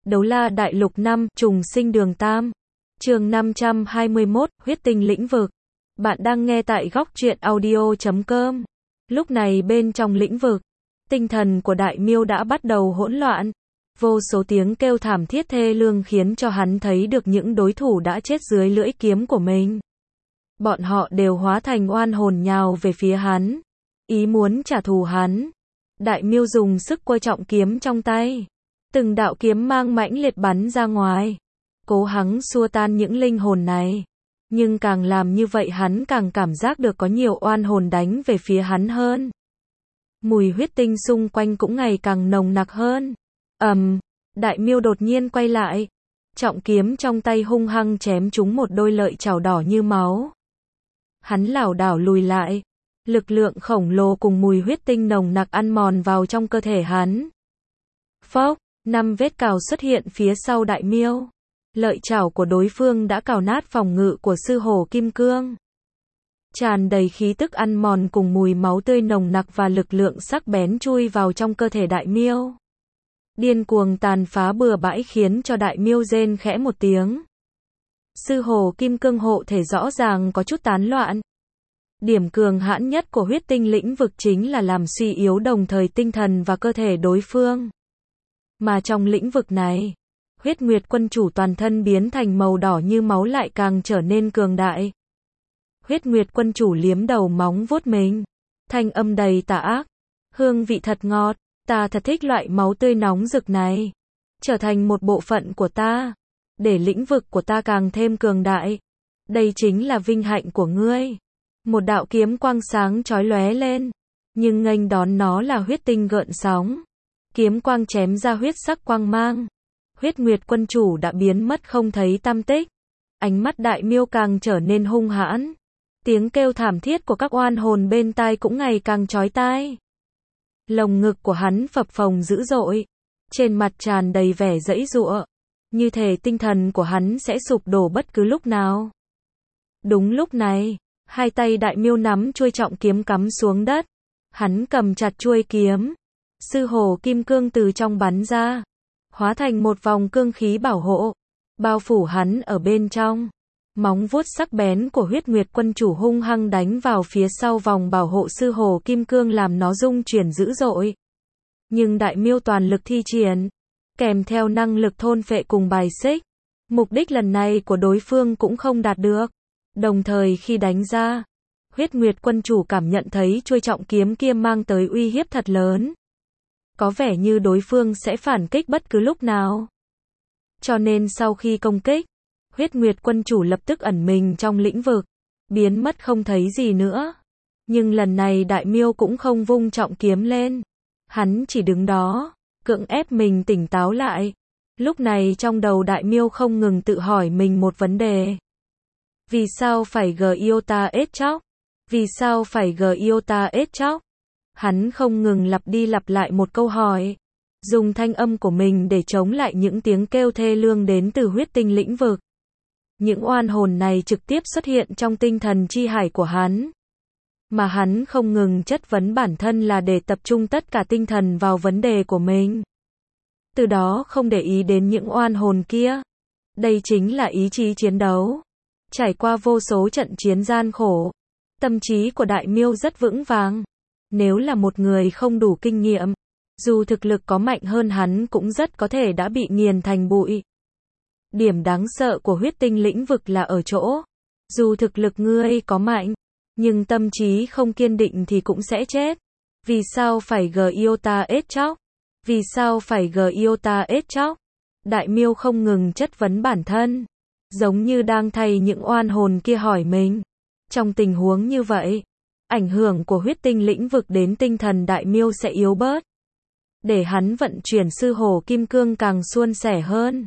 Đấu la đại lục 5, trùng sinh đường Tam. Chương 521, huyết tinh lĩnh vực. Bạn đang nghe tại góc truyện audio.com. Lúc này bên trong lĩnh vực, tinh thần của Đại Miêu đã bắt đầu hỗn loạn. Vô số tiếng kêu thảm thiết thê lương khiến cho hắn thấy được những đối thủ đã chết dưới lưỡi kiếm của mình. Bọn họ đều hóa thành oan hồn nhào về phía hắn, ý muốn trả thù hắn. Đại Miêu dùng sức quơ trọng kiếm trong tay. Từng đạo kiếm mang mãnh liệt bắn ra ngoài, cố gắng xua tan những linh hồn này. Nhưng càng làm như vậy hắn càng cảm giác được có nhiều oan hồn đánh về phía hắn hơn. Mùi huyết tinh xung quanh cũng ngày càng nồng nặc hơn. Đại Miêu đột nhiên quay lại, trọng kiếm trong tay hung hăng chém trúng một đôi lợi chảo đỏ như máu. Hắn lảo đảo lùi lại, lực lượng khổng lồ cùng mùi huyết tinh nồng nặc ăn mòn vào trong cơ thể hắn. Phốc, 5 vết cào xuất hiện phía sau Đại Miêu. Lợi chảo của đối phương đã cào nát phòng ngự của sư hổ kim cương. Tràn đầy khí tức ăn mòn cùng mùi máu tươi nồng nặc và lực lượng sắc bén chui vào trong cơ thể Đại Miêu. Điên cuồng tàn phá bừa bãi khiến cho Đại Miêu rên khẽ một tiếng. Sư hổ kim cương hộ thể rõ ràng có chút tán loạn. Điểm cường hãn nhất của huyết tinh lĩnh vực chính là làm suy yếu đồng thời tinh thần và cơ thể đối phương. Mà trong lĩnh vực này, huyết nguyệt quân chủ toàn thân biến thành màu đỏ như máu lại càng trở nên cường đại. Huyết nguyệt quân chủ liếm đầu móng vuốt mình, thanh âm đầy tà ác. Hương vị thật ngọt, ta thật thích loại máu tươi nóng rực này. Trở thành một bộ phận của ta, để lĩnh vực của ta càng thêm cường đại. Đây chính là vinh hạnh của ngươi. Một đạo kiếm quang sáng chói lóe lên, nhưng nghênh đón nó là huyết tinh gợn sóng. Kiếm quang chém ra huyết sắc quang mang. Huyết nguyệt quân chủ đã biến mất không thấy tăm tích. Ánh mắt Đại Miêu càng trở nên hung hãn. Tiếng kêu thảm thiết của các oan hồn bên tai cũng ngày càng chói tai. Lồng ngực của hắn phập phồng dữ dội, trên mặt tràn đầy vẻ giãy giụa, như thể tinh thần của hắn sẽ sụp đổ bất cứ lúc nào. Đúng lúc này, hai tay Đại Miêu nắm chuôi trọng kiếm cắm xuống đất. Hắn cầm chặt chuôi kiếm. Sư hổ kim cương từ trong bắn ra, hóa thành một vòng cương khí bảo hộ, bao phủ hắn ở bên trong. Móng vuốt sắc bén của huyết nguyệt quân chủ hung hăng đánh vào phía sau vòng bảo hộ sư hổ kim cương làm nó rung chuyển dữ dội. Nhưng Đại Miêu toàn lực thi triển, kèm theo năng lực thôn phệ cùng bài xích. Mục đích lần này của đối phương cũng không đạt được. Đồng thời khi đánh ra, huyết nguyệt quân chủ cảm nhận thấy chuôi trọng kiếm kia mang tới uy hiếp thật lớn. Có vẻ như đối phương sẽ phản kích bất cứ lúc nào. Cho nên sau khi công kích, huyết nguyệt quân chủ lập tức ẩn mình trong lĩnh vực, biến mất không thấy gì nữa. Nhưng lần này Đại Miêu cũng không vung trọng kiếm lên. Hắn chỉ đứng đó, cưỡng ép mình tỉnh táo lại. Lúc này trong đầu Đại Miêu không ngừng tự hỏi mình một vấn đề. Vì sao phải Gyota ết chóc? Vì sao phải Gyota ết chóc? Hắn không ngừng lặp đi lặp lại một câu hỏi, dùng thanh âm của mình để chống lại những tiếng kêu thê lương đến từ huyết tinh lĩnh vực. Những oan hồn này trực tiếp xuất hiện trong tinh thần chi hải của hắn. Mà hắn không ngừng chất vấn bản thân là để tập trung tất cả tinh thần vào vấn đề của mình. Từ đó không để ý đến những oan hồn kia. Đây chính là ý chí chiến đấu. Trải qua vô số trận chiến gian khổ, tâm trí của Đại Miêu rất vững vàng. Nếu là một người không đủ kinh nghiệm, dù thực lực có mạnh hơn hắn cũng rất có thể đã bị nghiền thành bụi. Điểm đáng sợ của huyết tinh lĩnh vực là ở chỗ, dù thực lực ngươi có mạnh, nhưng tâm trí không kiên định thì cũng sẽ chết. Vì sao phải Gyota ết chóc? Vì sao phải Gyota ết chóc? Đại Miêu không ngừng chất vấn bản thân, giống như đang thay những oan hồn kia hỏi mình. Trong tình huống như vậy, ảnh hưởng của huyết tinh lĩnh vực đến tinh thần Đại Miêu sẽ yếu bớt, để hắn vận chuyển sư hổ kim cương càng suôn sẻ hơn.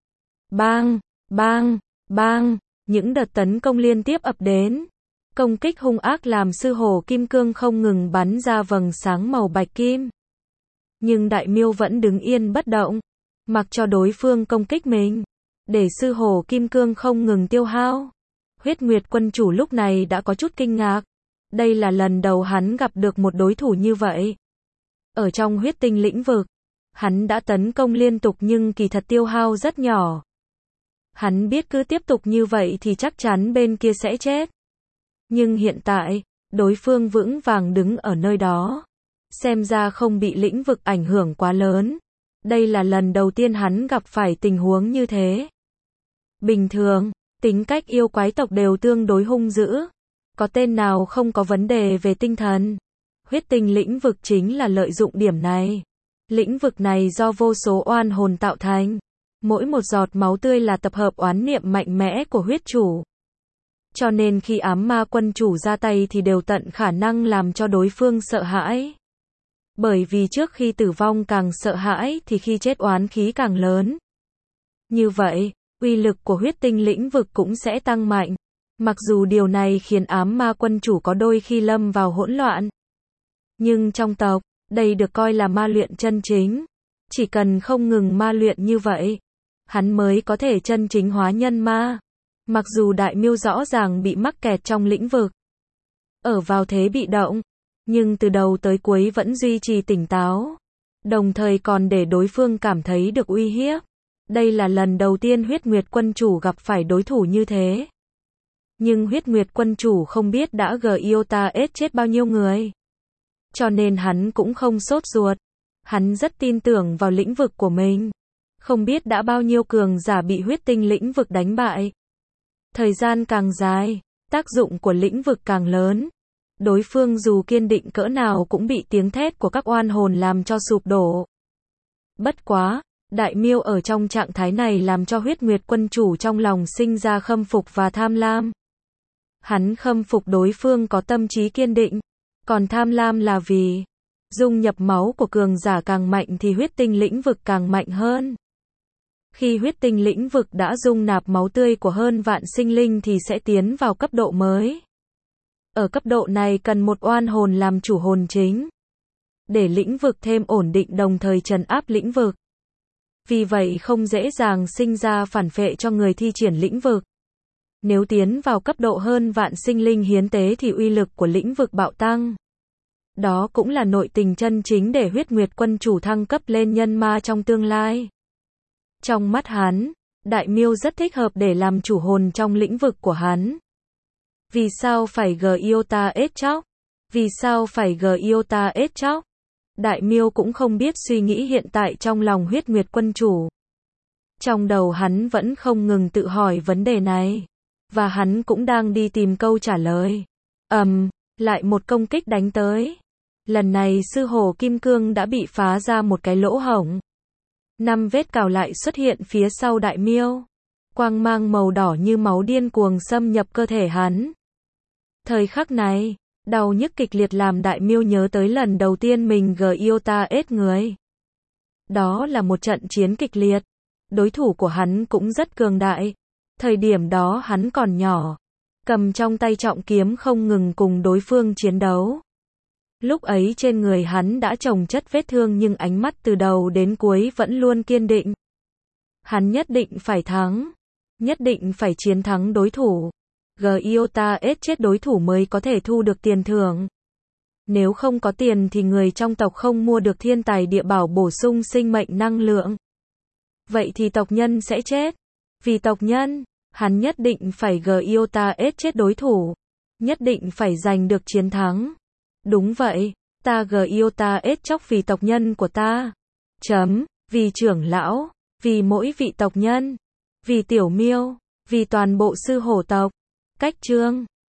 Bang, bang, bang, những đợt tấn công liên tiếp ập đến. Công kích hung ác làm sư hổ kim cương không ngừng bắn ra vầng sáng màu bạch kim. Nhưng Đại Miêu vẫn đứng yên bất động, mặc cho đối phương công kích mình, để sư hổ kim cương không ngừng tiêu hao. Huyết nguyệt quân chủ lúc này đã có chút kinh ngạc. Đây là lần đầu hắn gặp được một đối thủ như vậy. Ở trong huyết tinh lĩnh vực, Hắn đã tấn công liên tục nhưng kỳ thật tiêu hao rất nhỏ. Hắn biết cứ tiếp tục như vậy thì chắc chắn bên kia sẽ chết. Nhưng hiện tại, đối phương vững vàng đứng ở nơi đó. Xem ra không bị lĩnh vực ảnh hưởng quá lớn. Đây là lần đầu tiên hắn gặp phải tình huống như thế. Bình thường, tính cách yêu quái tộc đều tương đối hung dữ. Có tên nào không có vấn đề về tinh thần. Huyết tinh lĩnh vực chính là lợi dụng điểm này. Lĩnh vực này do vô số oan hồn tạo thành. Mỗi một giọt máu tươi là tập hợp oán niệm mạnh mẽ của huyết chủ. Cho nên khi ám ma quân chủ ra tay thì đều tận khả năng làm cho đối phương sợ hãi. Bởi vì trước khi tử vong càng sợ hãi thì khi chết oán khí càng lớn. Như vậy, uy lực của huyết tinh lĩnh vực cũng sẽ tăng mạnh. Mặc dù điều này khiến ám ma quân chủ có đôi khi lâm vào hỗn loạn. Nhưng trong tộc, đây được coi là ma luyện chân chính. Chỉ cần không ngừng ma luyện như vậy, hắn mới có thể chân chính hóa nhân ma. Mặc dù Đại Miêu rõ ràng bị mắc kẹt trong lĩnh vực, ở vào thế bị động, nhưng từ đầu tới cuối vẫn duy trì tỉnh táo. Đồng thời còn để đối phương cảm thấy được uy hiếp. Đây là lần đầu tiên Huyết Nguyệt quân chủ gặp phải đối thủ như thế. Nhưng Huyết Nguyệt quân chủ không biết đã Giota S chết bao nhiêu người. Cho nên hắn cũng không sốt ruột. Hắn rất tin tưởng vào lĩnh vực của mình. Không biết đã bao nhiêu cường giả bị huyết tinh lĩnh vực đánh bại. Thời gian càng dài, tác dụng của lĩnh vực càng lớn. Đối phương dù kiên định cỡ nào cũng bị tiếng thét của các oan hồn làm cho sụp đổ. Bất quá, Đại Miêu ở trong trạng thái này làm cho Huyết Nguyệt quân chủ trong lòng sinh ra khâm phục và tham lam. Hắn khâm phục đối phương có tâm trí kiên định, còn tham lam là vì dung nhập máu của cường giả càng mạnh thì huyết tinh lĩnh vực càng mạnh hơn. Khi huyết tinh lĩnh vực đã dung nạp máu tươi của hơn vạn sinh linh thì sẽ tiến vào cấp độ mới. Ở cấp độ này cần một oan hồn làm chủ hồn chính, để lĩnh vực thêm ổn định đồng thời trấn áp lĩnh vực. Vì vậy không dễ dàng sinh ra phản phệ cho người thi triển lĩnh vực. Nếu tiến vào cấp độ hơn vạn sinh linh hiến tế thì uy lực của lĩnh vực bạo tăng. Đó cũng là nội tình chân chính để Huyết Nguyệt quân chủ thăng cấp lên nhân ma trong tương lai. Trong mắt hắn, Đại Miêu rất thích hợp để làm chủ hồn trong lĩnh vực của hắn. Vì sao phải Giota S chóc? Vì sao phải Giota S chóc? Đại Miêu cũng không biết suy nghĩ hiện tại trong lòng Huyết Nguyệt quân chủ. Trong đầu hắn vẫn không ngừng tự hỏi vấn đề này. Và hắn cũng đang đi tìm câu trả lời. Lại một công kích đánh tới. Lần này sư hổ kim cương đã bị phá ra một cái lỗ hổng. 5 vết cào lại xuất hiện phía sau Đại Miêu. Quang mang màu đỏ như máu điên cuồng xâm nhập cơ thể hắn. Thời khắc này, đau nhức kịch liệt làm Đại Miêu nhớ tới lần đầu tiên mình Giota S người. Đó là một trận chiến kịch liệt. Đối thủ của hắn cũng rất cường đại. Thời điểm đó hắn còn nhỏ, cầm trong tay trọng kiếm không ngừng cùng đối phương chiến đấu. Lúc ấy trên người hắn đã chồng chất vết thương nhưng ánh mắt từ đầu đến cuối vẫn luôn kiên định. Hắn nhất định phải thắng, nhất định phải chiến thắng đối thủ. Giota S chết đối thủ mới có thể thu được tiền thưởng. Nếu không có tiền thì người trong tộc không mua được thiên tài địa bảo bổ sung sinh mệnh năng lượng. Vậy thì tộc nhân sẽ chết. Vì tộc nhân, hắn nhất định phải Giota S chết đối thủ. Nhất định phải giành được chiến thắng. Đúng vậy, ta Giota S chóc vì tộc nhân của ta. Vì trưởng lão, vì mỗi vị tộc nhân, vì Tiểu Miêu, vì toàn bộ sư hổ tộc. Cách chương